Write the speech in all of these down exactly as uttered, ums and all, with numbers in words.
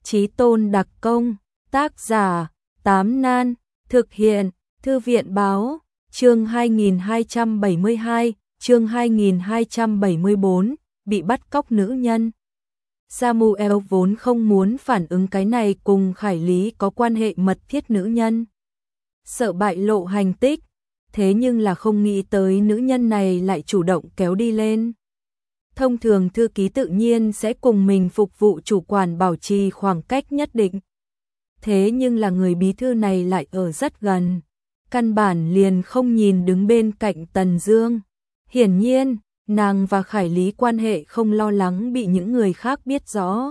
Chí Tôn đặc công, tác giả, Tám Nan, thực hiện, Thư viện báo, chương hai nghìn hai trăm bảy mươi hai, chương hai nghìn hai trăm bảy mươi bốn, bị bắt cóc nữ nhân. Samuel vốn không muốn phản ứng cái này cùng Khải Lý có quan hệ mật thiết nữ nhân. Sợ bại lộ hành tích, thế nhưng là không nghĩ tới nữ nhân này lại chủ động kéo đi lên. Thông thường thư ký tự nhiên sẽ cùng mình phục vụ chủ quản bảo trì khoảng cách nhất định. Thế nhưng là người bí thư này lại ở rất gần, căn bản liền không nhìn đứng bên cạnh Tần Dương. Hiển nhiên, nàng và Khải Lý quan hệ không lo lắng bị những người khác biết rõ.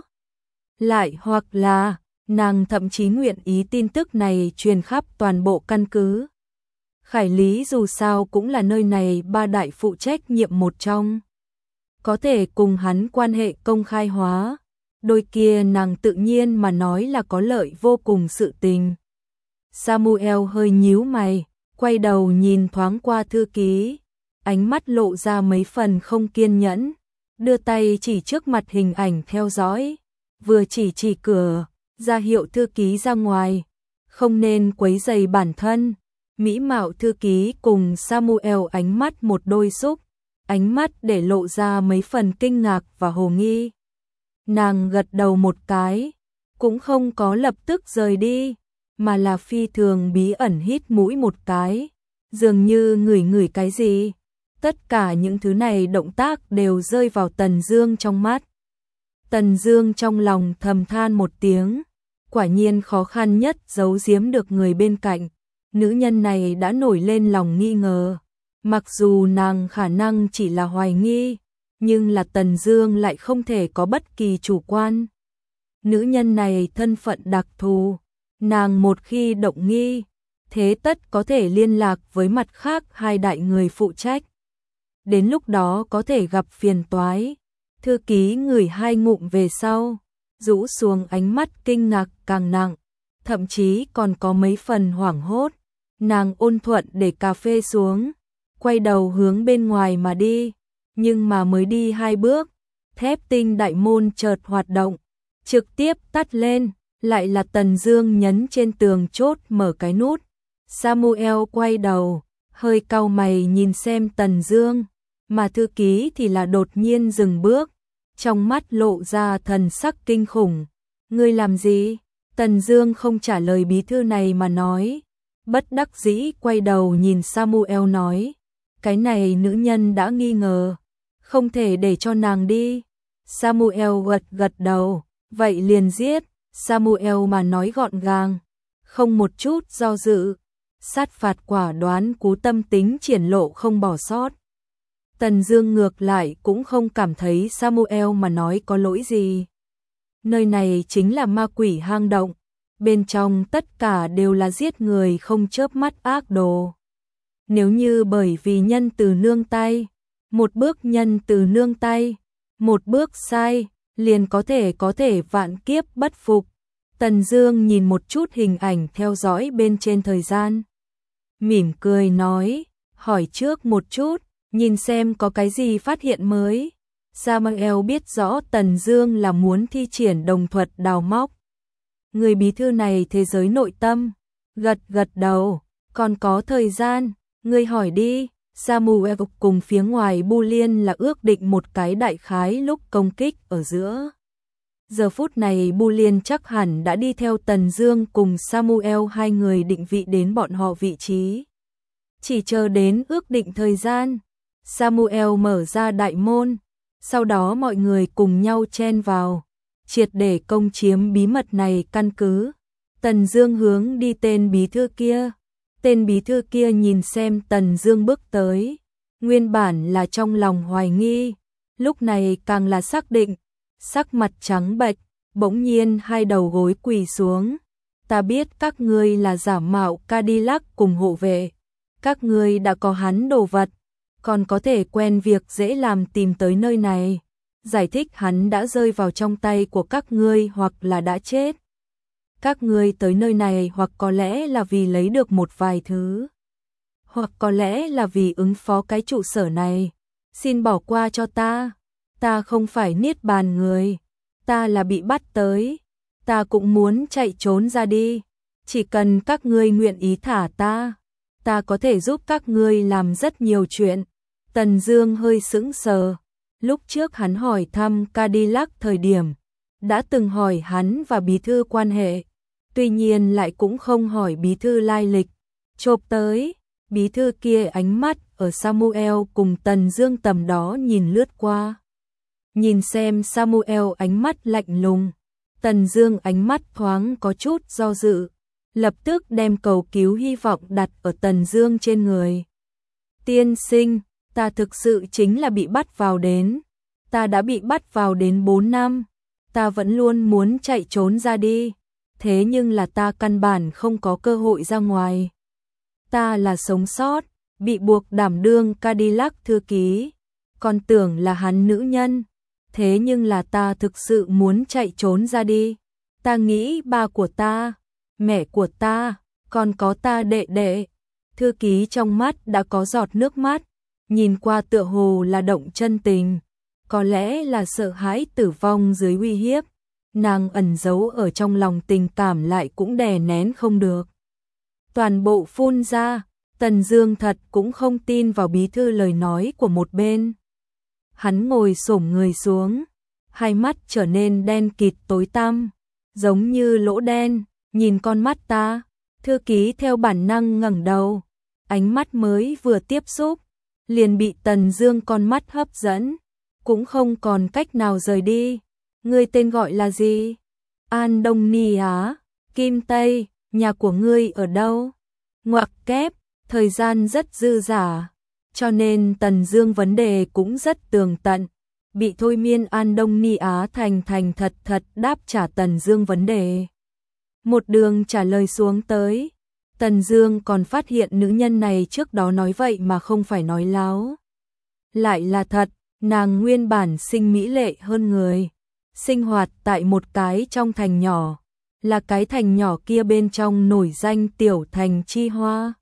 Lại hoặc là, nàng thậm chí nguyện ý tin tức này truyền khắp toàn bộ căn cứ. Khải Lý dù sao cũng là nơi này ba đại phụ trách nhiệm một trong. Có thể cùng hắn quan hệ công khai hóa, đôi kia nàng tự nhiên mà nói là có lợi vô cùng sự tình. Samuel hơi nhíu mày, quay đầu nhìn thoáng qua thư ký, ánh mắt lộ ra mấy phần không kiên nhẫn, đưa tay chỉ trước mặt hình ảnh theo dõi, vừa chỉ chỉ cửa, ra hiệu thư ký ra ngoài, không nên quấy rầy bản thân. Mỹ mạo thư ký cùng Samuel ánh mắt một đôi xúc, ánh mắt để lộ ra mấy phần kinh ngạc và hồ nghi. Nàng gật đầu một cái, cũng không có lập tức rời đi, mà là phi thường bí ẩn hít mũi một cái, dường như ngửi ngửi cái gì. Tất cả những thứ này động tác đều rơi vào Tần Dương trong mắt. Tần Dương trong lòng thầm than một tiếng, quả nhiên khó khăn nhất giấu giếm được người bên cạnh. Nữ nhân này đã nổi lên lòng nghi ngờ, mặc dù nàng khả năng chỉ là hoài nghi, nhưng là Tần Dương lại không thể có bất kỳ chủ quan. Nữ nhân này thân phận đặc thù, nàng một khi động nghi, thế tất có thể liên lạc với mặt khác hai đại người phụ trách. Đến lúc đó có thể gặp phiền toái. Thư ký ngửi hai ngụm về sau, rũ xuống ánh mắt kinh ngạc càng nặng, thậm chí còn có mấy phần hoảng hốt. Nàng ôn thuận để cà phê xuống, quay đầu hướng bên ngoài mà đi, nhưng mà mới đi hai bước, thép tinh đại môn chợt hoạt động, trực tiếp tắt lên, lại là Tần Dương nhấn trên tường chốt mở cái nút. Samuel quay đầu, hơi cau mày nhìn xem Tần Dương, mà thư ký thì là đột nhiên dừng bước, trong mắt lộ ra thần sắc kinh khủng. Ngươi làm gì? Tần Dương không trả lời bí thư này mà nói, bất đắc dĩ quay đầu nhìn Samuel nói, cái này nữ nhân đã nghi ngờ, không thể để cho nàng đi. Samuel gật gật đầu, vậy liền giết. Samuel mà nói gọn gàng, không một chút do dự, sát phạt quả đoán, cú tâm tính triển lộ không bỏ sót. Tần Dương ngược lại cũng không cảm thấy Samuel mà nói có lỗi gì. Nơi này chính là ma quỷ hang động, bên trong tất cả đều là giết người không chớp mắt ác đồ. Nếu như bởi vì nhân từ nương tay, một bước nhân từ nương tay, một bước sai, liền có thể có thể vạn kiếp bất phục. Tần Dương nhìn một chút hình ảnh theo dõi bên trên thời gian, mỉm cười nói, hỏi trước một chút, nhìn xem có cái gì phát hiện mới. Samuel biết rõ Tần Dương là muốn thi triển đồng thuật đào móc. Người bí thư này thế giới nội tâm, gật gật đầu, còn có thời gian, ngươi hỏi đi. Samuel cùng phía ngoài Bu Liên là ước định một cái đại khái lúc công kích ở giữa. Giờ phút này Bu Liên chắc hẳn đã đi theo Tần Dương cùng Samuel hai người định vị đến bọn họ vị trí. Chỉ chờ đến ước định thời gian, Samuel mở ra đại môn, sau đó mọi người cùng nhau chen vào, triệt để công chiếm bí mật này căn cứ. Tần Dương hướng đi tên bí thư kia. Tên bí thư kia nhìn xem Tần Dương bước tới, nguyên bản là trong lòng hoài nghi, lúc này càng là xác định, sắc mặt trắng bệch, bỗng nhiên hai đầu gối quỳ xuống. Ta biết các ngươi là giả mạo Cadillac cùng hộ vệ, các ngươi đã có hắn đồ vật, còn có thể quen việc dễ làm tìm tới nơi này, giải thích hắn đã rơi vào trong tay của các ngươi hoặc là đã chết. Các ngươi tới nơi này hoặc có lẽ là vì lấy được một vài thứ, hoặc có lẽ là vì ứng phó cái trụ sở này. Xin bỏ qua cho ta, ta không phải niết bàn người, ta là bị bắt tới. ta cũng muốn chạy trốn ra đi. Chỉ cần các ngươi nguyện ý thả ta, ta có thể giúp các ngươi làm rất nhiều chuyện. Tần Dương hơi sững sờ. Lúc trước hắn hỏi thăm Cadillac thời điểm, đã từng hỏi hắn và bí thư quan hệ, tuy nhiên lại cũng không hỏi bí thư lai lịch. Chộp tới, bí thư kia ánh mắt ở Samuel cùng Tần Dương tầm đó nhìn lướt qua. Nhìn xem Samuel ánh mắt lạnh lùng, Tần Dương ánh mắt thoáng có chút do dự, lập tức đem cầu cứu hy vọng đặt ở Tần Dương trên người. Tiên sinh, ta thực sự chính là bị bắt vào đến. Ta đã bị bắt vào đến bốn năm. Ta vẫn luôn muốn chạy trốn ra đi. Thế nhưng là ta căn bản không có cơ hội ra ngoài. Ta là sống sót, bị buộc đảm đương Cadillac thư ký. Còn tưởng là hắn nữ nhân. Thế nhưng là ta thực sự muốn chạy trốn ra đi. Ta nghĩ ba của ta, mẹ của ta, còn có ta đệ đệ. Thư ký trong mắt đã có giọt nước mắt, nhìn qua tựa hồ là động chân tình, có lẽ là sợ hãi tử vong dưới uy hiếp, nàng ẩn giấu ở trong lòng tình cảm lại cũng đè nén không được. Toàn bộ phun ra, Tần Dương thật cũng không tin vào bí thư lời nói của một bên. Hắn ngồi xổm người xuống, hai mắt trở nên đen kịt tối tăm, giống như lỗ đen, nhìn con mắt ta. Thư ký theo bản năng ngẩng đầu, ánh mắt mới vừa tiếp xúc, liền bị Tần Dương con mắt hấp dẫn, cũng không còn cách nào rời đi. Ngươi tên gọi là gì? An Đông Ni Á, Kim Tây, nhà của ngươi ở đâu? Ngoặc kép, thời gian rất dư dả, cho nên Tần Dương vấn đề cũng rất tường tận, bị thôi miên. An Đông Ni Á thành thành thật thật đáp trả Tần Dương vấn đề. Một đường trả lời xuống tới, Tần Dương còn phát hiện nữ nhân này trước đó nói vậy mà không phải nói láo. Lại là thật, nàng nguyên bản sinh mỹ lệ hơn người, sinh hoạt tại một cái trong thành nhỏ, là cái thành nhỏ kia bên trong nổi danh tiểu thành Chi Hoa.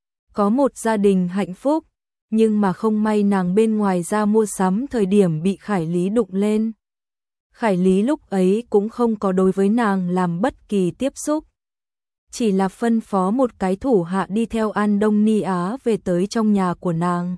Có một gia đình hạnh phúc, nhưng mà không may nàng bên ngoài ra mua sắm thời điểm bị Khải Lý đụng lên. Khải Lý lúc ấy cũng không có đối với nàng làm bất kỳ tiếp xúc, chỉ là phân phó một cái thủ hạ đi theo An Đông Ni Á về tới trong nhà của nàng,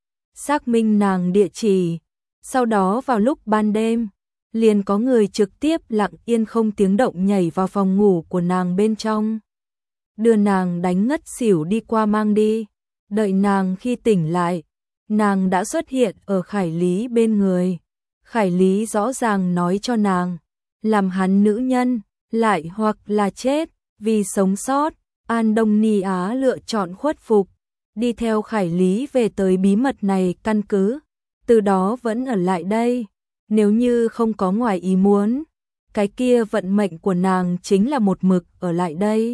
xác minh nàng địa chỉ. Sau đó vào lúc ban đêm, liền có người trực tiếp lặng yên không tiếng động nhảy vào phòng ngủ của nàng bên trong, đưa nàng đánh ngất xỉu đi qua mang đi. Đợi nàng khi tỉnh lại, nàng đã xuất hiện ở Khải Lý bên người. Khải Lý rõ ràng nói cho nàng, làm hắn nữ nhân, lại hoặc là chết. Vì sống sót, An Đông Ni Á lựa chọn khuất phục, đi theo Khải Lý về tới bí mật này căn cứ, từ đó vẫn ở lại đây. Nếu như không có ngoài ý muốn, cái kia vận mệnh của nàng chính là một mực ở lại đây,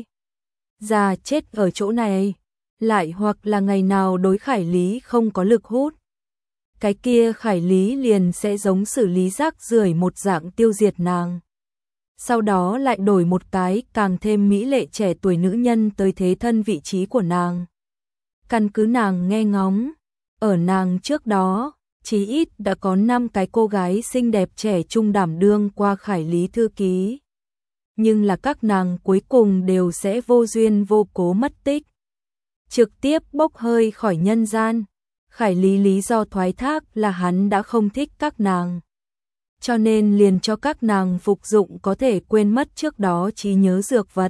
già chết ở chỗ này, lại hoặc là ngày nào đối Khải Lý không có lực hút, cái kia Khải Lý liền sẽ giống xử lý rác rưởi một dạng tiêu diệt nàng. Sau đó lại đổi một cái càng thêm mỹ lệ trẻ tuổi nữ nhân tới thế thân vị trí của nàng. Căn cứ nàng nghe ngóng, ở nàng trước đó, chí ít đã có năm cái cô gái xinh đẹp trẻ trung đảm đương qua Khải Lý thư ký. Nhưng là các nàng cuối cùng đều sẽ vô duyên vô cố mất tích, trực tiếp bốc hơi khỏi nhân gian. Khải Lý lý do thoái thác là hắn đã không thích các nàng, cho nên liền cho các nàng phục dụng có thể quên mất trước đó trí nhớ dược vật.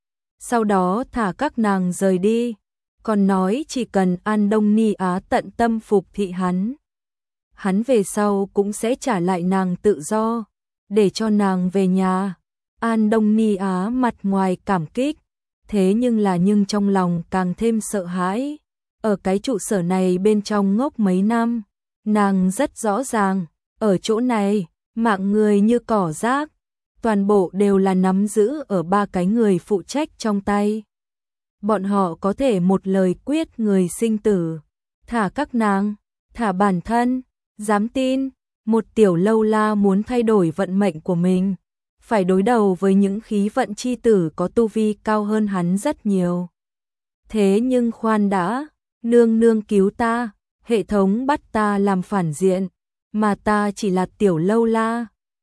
Sau đó thả các nàng rời đi, còn nói chỉ cần An Đông Ni Á tận tâm phục thị hắn, hắn về sau cũng sẽ trả lại nàng tự do, để cho nàng về nhà. An Đông Ni Á mặt ngoài cảm kích, thế nhưng là nhưng trong lòng càng thêm sợ hãi. Ở cái trụ sở này bên trong ngốc mấy năm, nàng rất rõ ràng, ở chỗ này, mạng người như cỏ rác, toàn bộ đều là nắm giữ ở ba cái người phụ trách trong tay. Bọn họ có thể một lời quyết người sinh tử, thả các nàng, thả bản thân. Dám tin, một tiểu lâu la muốn thay đổi vận mệnh của mình, phải đối đầu với những khí vận chi tử có tu vi cao hơn hắn rất nhiều. Thế nhưng khoan đã, nương nương cứu ta, hệ thống bắt ta làm phản diện, mà ta chỉ là tiểu lâu la,